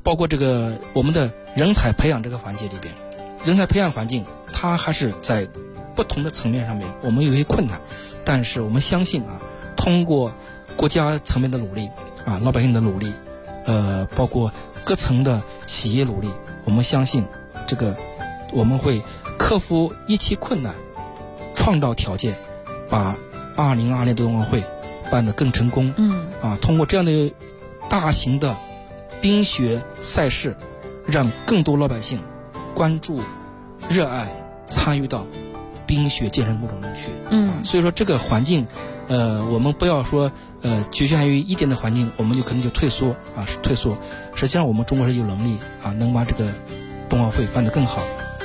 包括这个我们的人才培养这个环节里边，人才培养环境它还是在不同的层面上面我们有一些困难，但是我们相信啊，通过国家层面的努力啊，老百姓的努力，包括各层的企业努力，我们相信这个我们会克服一切困难，创造条件，把2022年的冬奥会办得更成功。通过这样的大型的冰雪赛事，让更多老百姓关注、热爱、参与到冰雪健身过程中去。所以说这个环境，我们不要说局限于一点的环境，我们就可能就退缩啊，是退缩。实际上我们中国人有能力啊，能把这个冬奥会办得更好。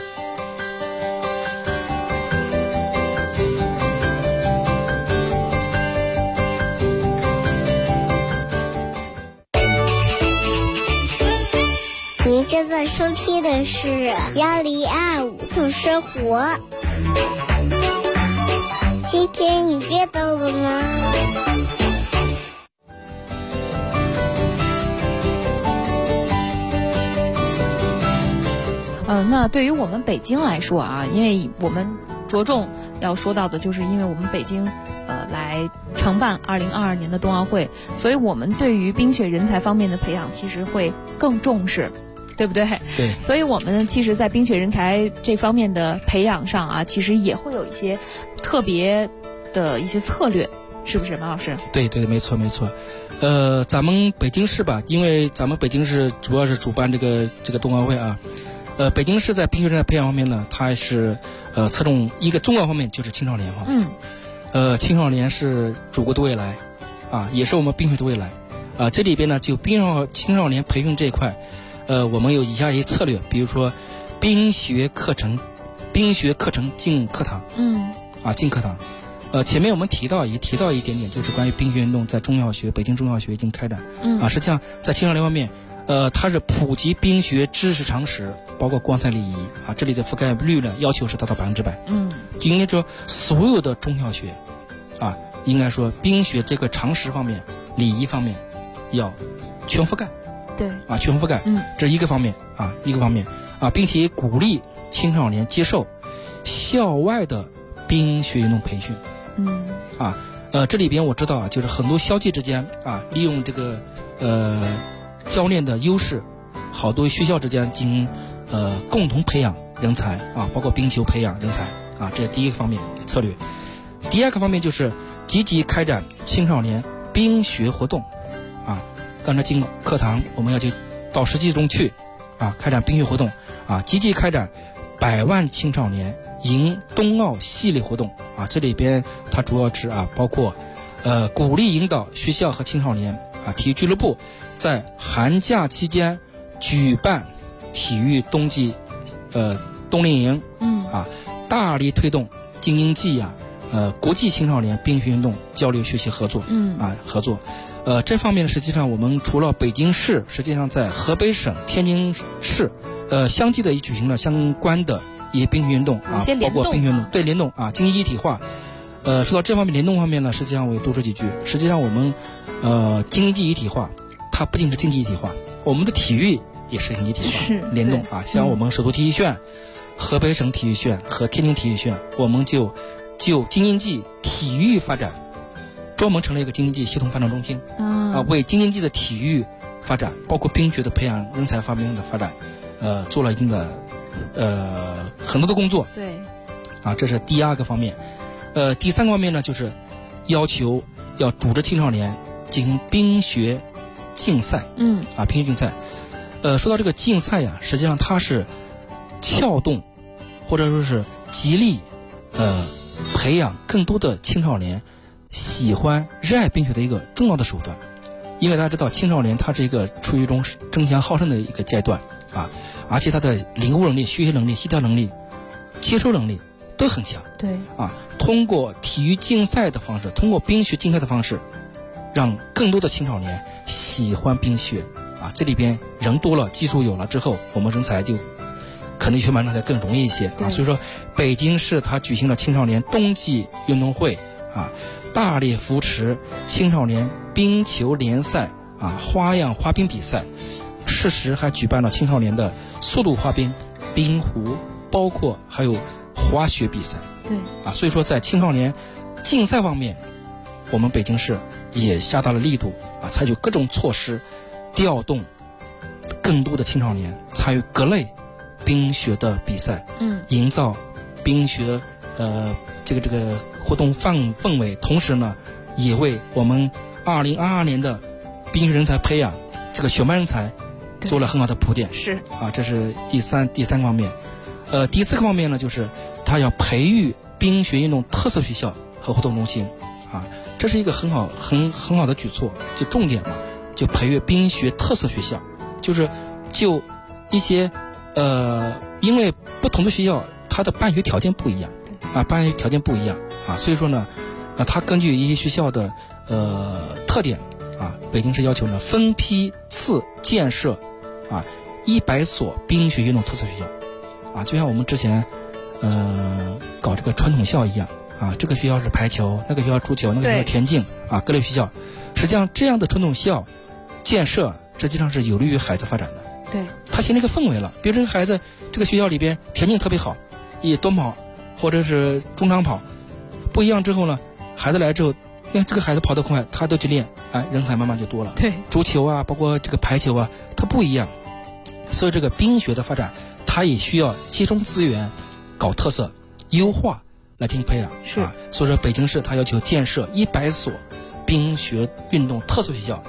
您正在收听的是1025度生活。今天你阅到了吗？ 那对于我们北京来说啊，因为我们着重要说到的就是因为我们北京来承办2022年的冬奥会，所以我们对于冰雪人才方面的培养其实会更重视，对不对？ 对。 所以我们其实在冰雪人才这方面的培养上啊，其实也会有一些特别的一些策略，是不是马老师？ 对，没错。咱们北京市吧，因为咱们北京市主要是主办这个冬奥会啊。北京市在冰雪人才培养方面呢，它是侧重一个重要方面，就是青少年方面。青少年是祖国的未来啊，也是我们冰雪的未来啊。这里边呢，就青少年培训这一块，我们有以下一些策略，比如说冰雪课程进课堂。进课堂。前面我们提到一点点，就是关于冰雪运动在中小学，北京中小学已经开展。实际上在青少年方面，它是普及冰雪知识常识，包括观赛礼仪啊，这里的覆盖率呢要求是达到100%。就应该说所有的中小学啊，应该说冰雪这个常识方面、礼仪方面要全覆盖。 对啊， 全覆盖。这是一个方面啊，并且鼓励青少年接受校外的冰雪运动培训。这里边我知道啊，就是很多校际之间啊，利用这个教练的优势，好多学校之间进行共同培养人才啊，包括冰球培养人才啊，这是第一个方面策略。第二个方面就是积极开展青少年冰雪活动啊。刚才进课堂，我们要去到实际中去啊，开展冰雪活动啊，积极开展100万青少年迎冬奥系列活动啊。这里边它主要指啊，包括鼓励引导学校和青少年啊体育俱乐部在寒假期间举办体育冬季冬令营。大力推动京津冀国际青少年冰雪运动交流学习合作。合作。这方面实际上我们除了北京市，实际上在河北省、天津市相继的也举行了相关的一些冰雪运动啊，包括冰雪运动对联动啊，经济一体化。说到这方面联动方面呢，实际上我也多说几句。实际上我们经济一体化，它不仅是经济一体化，我们的体育也是一体化联动啊。像我们首都体育学院、河北省体育学院和天津体育学院，我们就京津冀体育发展专门成立一个京津冀协同发展中心为京津冀的体育发展，包括冰雪的培养、人才方面的发展，做了一定的很多的工作。 对这是第二个方面。第三个方面呢，就是要求要组织青少年进行冰雪竞赛。冰雪竞赛。说到这个竞赛呀，实际上它是撬动或者说是极力培养更多的青少年喜欢热爱冰雪的一个重要的手段。因为大家知道青少年他是一个处于一种争强好胜的一个阶段啊，而且他的领悟能力、学习能力、协调能力、接收能力都很强。 对通过体育竞赛的方式，通过冰雪竞赛的方式，让更多的青少年喜欢冰雪啊。这里边人多了，技术有了之后，我们人才就可能选拔人才更容易一些啊。所以说北京市它举行了青少年冬季运动会啊，大力扶持青少年冰球联赛啊、花样滑冰比赛， 适时还举办了青少年的速度滑冰、冰壶，包括还有滑雪比赛。 对啊，所以说在青少年竞赛方面，我们北京市也下大了力度啊，采取各种措施，调动更多的青少年参与各类冰雪的比赛，营造冰雪这个活动氛围，同时呢，也为我们2022年的冰雪人才培养这个选拔人才做了很好的铺垫。 是啊，这是第三个方面。第四个方面呢，就是他要培育冰雪运动特色学校和活动中心啊，这是一个很好的举措，就重点嘛，就培育冰雪特色学校，就一些因为不同的学校它的办学条件不一样啊，所以说呢，它根据一些学校的特点啊，北京市要求呢分批次建设啊100所冰雪运动特色学校啊，就像我们之前搞这个传统校一样啊，这个学校是排球，那个学校足球，那个学校田径啊，各类学校，实际上这样的传统校建设实际上是有利于孩子发展的。 对， 它形成一个氛围了。比如这个孩子，这个学校里边田径特别好，以短跑或者是中长跑不一样之后呢，孩子来之后，你看这个孩子跑得快，他都去练，哎，人才慢慢就多了。 对， 足球啊，包括这个排球啊，它不一样。所以这个冰雪的发展，它也需要集中资源，搞特色优化来进行培养。 是啊，所以说北京市它要求建设100所冰雪运动特色学校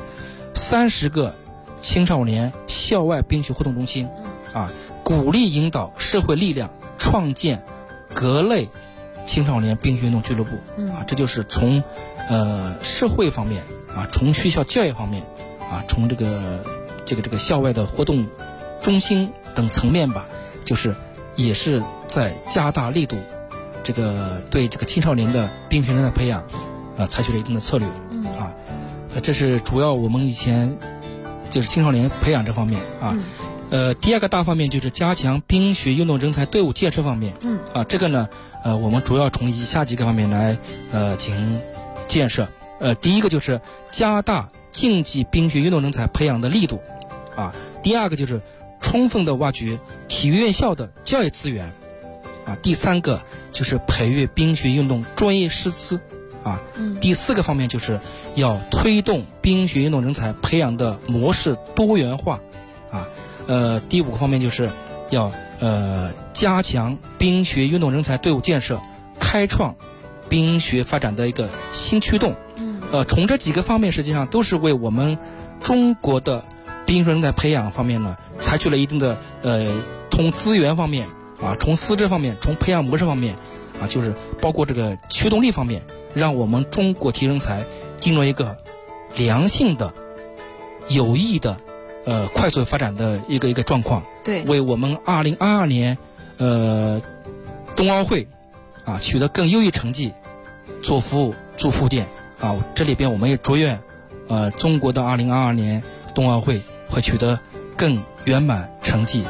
，30个青少年校外冰雪活动中心，啊，鼓励引导社会力量创建各类青少年冰雪运动俱乐部，啊，这就是从社会方面啊，从学校教育方面啊，从这个校外的活动中心等层面吧，就是也是在加大力度，这个对这个青少年的冰雪人才培养采取了一定的策略，啊，这是主要我们以前就是青少年培养这方面啊。第二个大方面就是加强冰雪运动人才队伍建设方面，啊，这个呢，我们主要从以下几个方面来进行建设。第一个就是加大竞技冰雪运动人才培养的力度，啊，第二个就是充分的挖掘体育院校的教育资源，啊，第三个就是培育冰雪运动专业师资，啊，第四个方面就是要推动冰雪运动人才培养的模式多元化，啊，第五个方面就是要加强冰雪运动人才队伍建设，开创冰雪发展的一个新驱动。从这几个方面实际上都是为我们中国的冰雪人才培养方面呢采取了一定的从资源方面啊，从师资方面，从培养模式方面啊，就是包括这个驱动力方面，让我们中国体育人才进入一个良性的、有益的快速发展的一个状况。 对， 为我们2022年冬奥会啊取得更优异成绩做服务、做铺垫啊。这里边我们也祝愿中国的2022年冬奥会会取得更圆满成绩。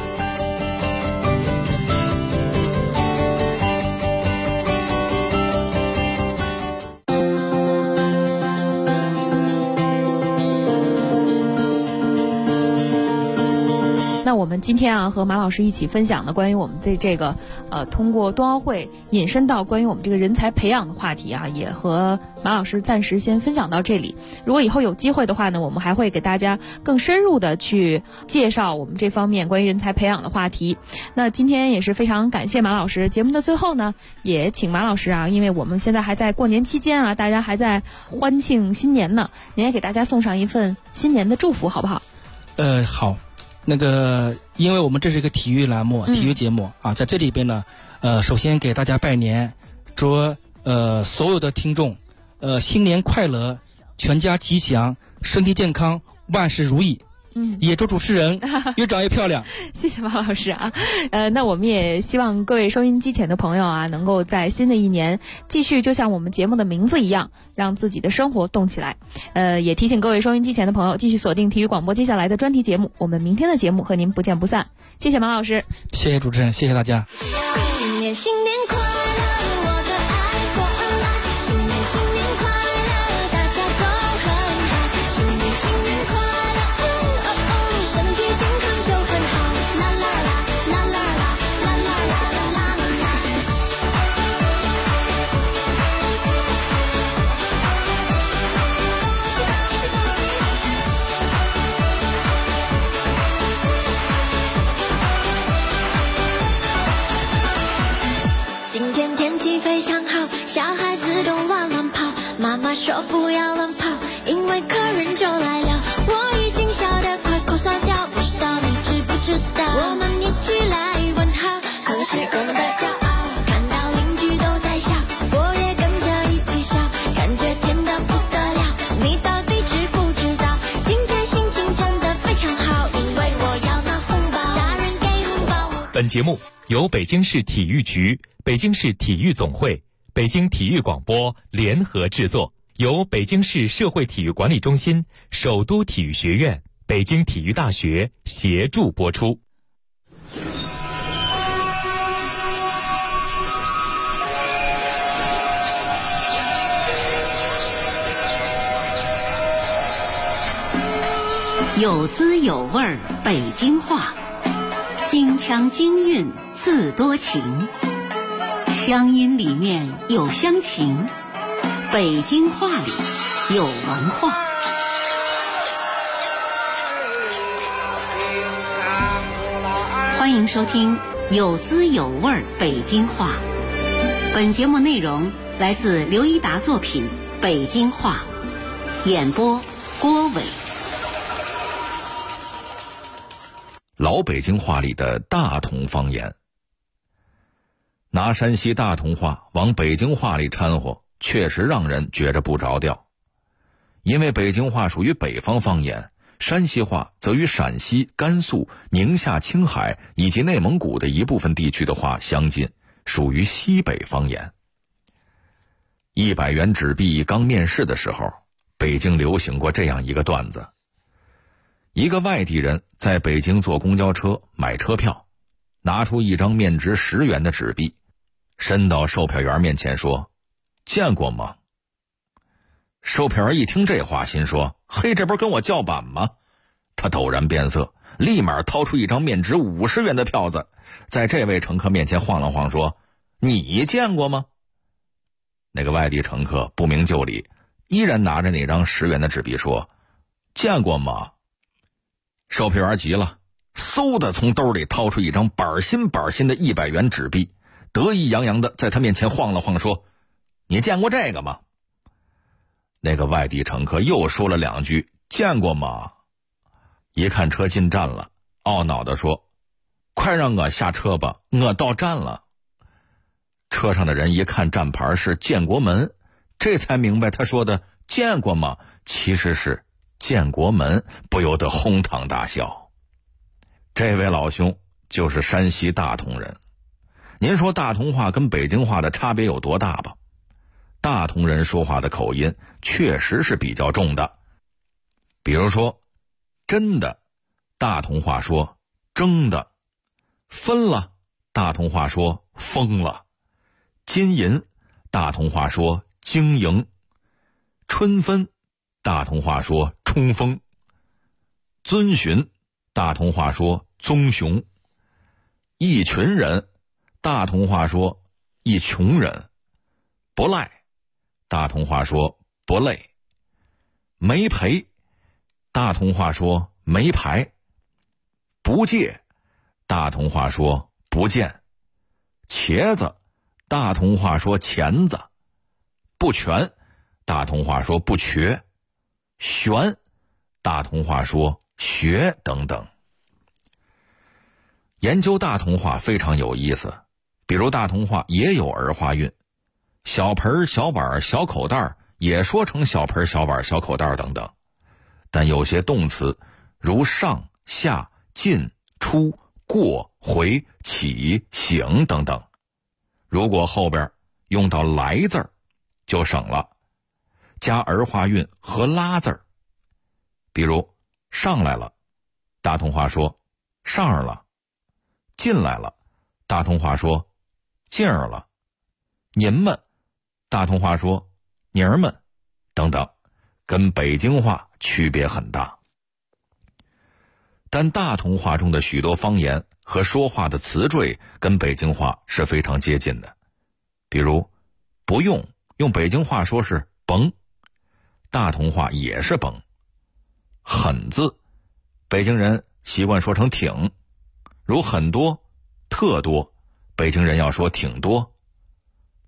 那我们今天啊和马老师一起分享的关于我们这个通过冬奥会引申到关于我们这个人才培养的话题啊，也和马老师暂时先分享到这里。如果以后有机会的话呢，我们还会给大家更深入的去介绍我们这方面关于人才培养的话题。那今天也是非常感谢马老师。节目的最后呢，也请马老师啊，因为我们现在还在过年期间啊，大家还在欢庆新年呢，您也给大家送上一份新年的祝福好不好？ 好。那个，因为我们这是一个体育栏目、体育节目啊，在这里边呢，首先给大家拜年，祝所有的听众，新年快乐，全家吉祥，身体健康，万事如意。也祝主持人越长越漂亮。 谢谢马老师啊。那我们也希望各位收音机前的朋友啊，能够在新的一年继续就像我们节目的名字一样，让自己的生活动起来。也提醒各位收音机前的朋友继续锁定体育广播接下来的专题节目，我们明天的节目和您不见不散。谢谢马老师， 谢谢主持人，谢谢大家。 新年新年快乐，我的爱过来，新年新年快乐，大家都很好，新年新年快乐，身体天天气非常好，小孩子都乱跑，妈妈说不要乱跑，因为客人就来了。我已经笑得快口酸掉，不知道你知不知道，我们一起来问好，可是我们的骄傲，看到邻居都在笑，我也跟着一起笑，感觉甜得不得了。你到底知不知道，今天心情真的非常好，因为我要拿红包，大人给红包。 本节目由北京市体育局、北京市体育总会、北京体育广播联合制作，由北京市社会体育管理中心、首都体育学院、北京体育大学协助播出。 有滋有味儿北京话，京腔京韵字多情，乡音里面有乡情，北京话里有文化。欢迎收听有滋有味儿北京话。本节目内容来自刘一达作品《北京话》，演播郭伟。 老北京话里的大同方言，拿山西大同话往北京话里掺和，确实让人觉着不着调。因为北京话属于北方方言，山西话则与陕西、甘肃、宁夏、青海以及内蒙古的一部分地区的话相近，属于西北方言。100元纸币刚面世的时候，北京流行过这样一个段子。一个外地人在北京坐公交车买车票，拿出一张面值10元的纸币，伸到售票员面前说：“见过吗？”售票员一听这话，心说：“嘿，这不是跟我叫板吗？”他陡然变色，立马掏出一张面值50元的票子，在这位乘客面前晃了晃，说：“你见过吗？”那个外地乘客不明就里，依然拿着那张10元的纸币说：“见过吗？”售票员急了，嗖的从兜里掏出一张板新的100元纸币，得意洋洋的在他面前晃了晃，说：“你见过这个吗？”那个外地乘客又说了2句：“见过吗？”一看车进站了，懊恼地说：“快让我下车吧，我到站了。”车上的人一看站牌是建国门，这才明白他说的“见过吗”其实是建国门，不由得哄堂大笑。这位老兄就是山西大同人。您说大同话跟北京话的差别有多大吧？大同人说话的口音确实是比较重的。比如说真的，大同话说争的；分了，大同话说疯了；金银，大同话说经营；春分，大同话说冲锋；遵循，大同话说棕熊；一群人，大同话说一穷人；不赖，大同话说不累；没赔，大同话说没牌；不借，大同话说不见；茄子，大同话说钳子；不全，大同话说不瘸；悬，大同话说学等等。研究大同话非常有意思，比如大同话也有儿化韵，小盆、小碗、小口袋也说成小盆、小碗、小口袋等等。但有些动词如上、下、进、出、过、回、起、醒等等，如果后边用到来字儿就省了，加儿化韵和拉字儿。比如上来了，大同话说上儿了；进来了，大同话说进儿了；您们，大同话说妮儿们等等，跟北京话区别很大。但大同话中的许多方言和说话的词缀跟北京话是非常接近的。比如不用，用北京话说是甭，大同话也是甭。很字，北京人习惯说成挺，如很多、特多，北京人要说挺多。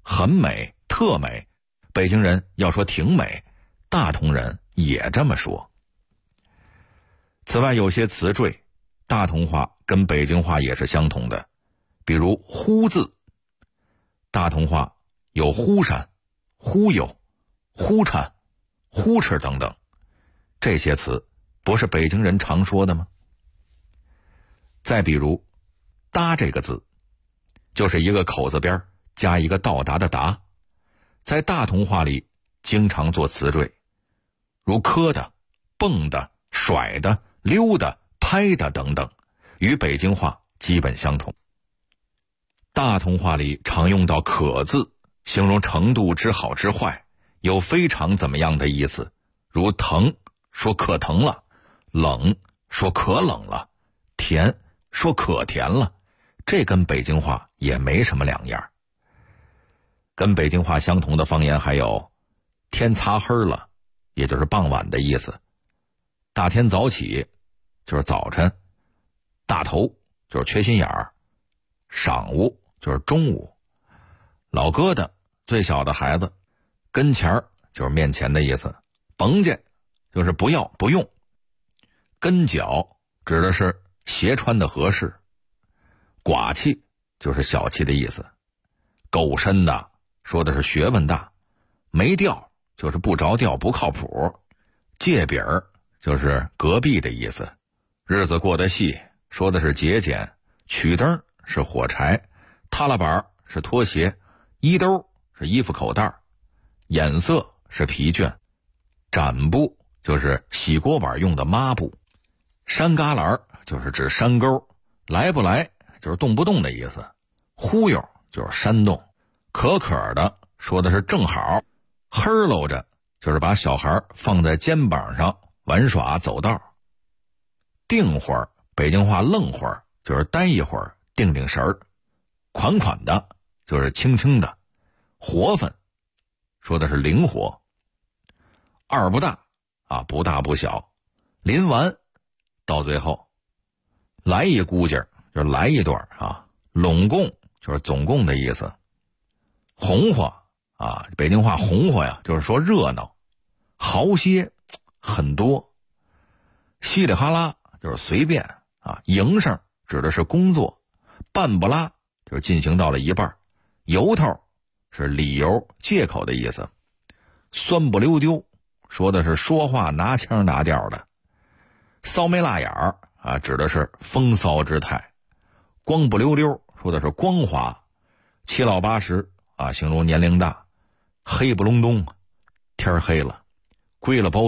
很美、特美，北京人要说挺美，大同人也这么说。此外，有些词缀，大同话跟北京话也是相同的，比如忽字，大同话有忽闪、忽悠、忽颤、忽哧等等，这些词不是北京人常说的吗？再比如搭这个字，就是一个口字边加一个到达的达，在大同话里经常做词缀，如磕的、蹦的、甩的、溜的、拍的等等，与北京话基本相同。大同话里常用到可字，形容程度之好之坏，有非常怎么样的意思，如疼说可疼了，冷说可冷了，甜说可甜了，这跟北京话也没什么两样。跟北京话相同的方言还有天擦黑了，也就是傍晚的意思，大天早起就是早晨，大头就是缺心眼儿，晌午就是中午，老疙瘩最小的孩子，跟前儿就是面前的意思，甭介就是不要不用，跟脚指的是鞋穿的合适，寡气就是小气的意思，够深的说的是学问大，没调就是不着调不靠谱，借饼儿就是隔壁的意思，日子过得细说的是节俭，曲灯是火柴，踏拉板是拖鞋，衣兜是衣服口袋，眼色是疲倦，展布就是洗锅碗用的抹布，山旮旯就是指山沟，来不来就是动不动的意思，忽悠就是煽动，可可的说的是正好，嘿喽着就是把小孩放在肩膀上玩耍走道，定会儿北京话愣会儿就是待一会儿定定神儿，款款的就是轻轻的，活分说的是灵活，二不大啊，不大不小，临完到最后，来一估计就是来一段啊，拢共就是总共的意思，红火啊，北京话红火呀，就是说热闹，豪些很多，稀里哈拉就是随便啊，营生指的是工作，半不拉就是进行到了一半，由头是理由借口的意思，酸不溜丢说的是说话拿腔拿调的，骚眉辣眼儿啊指的是风骚之态，光不溜溜说的是光滑，七老八十啊形容年龄大，黑不隆咚天黑了，归了包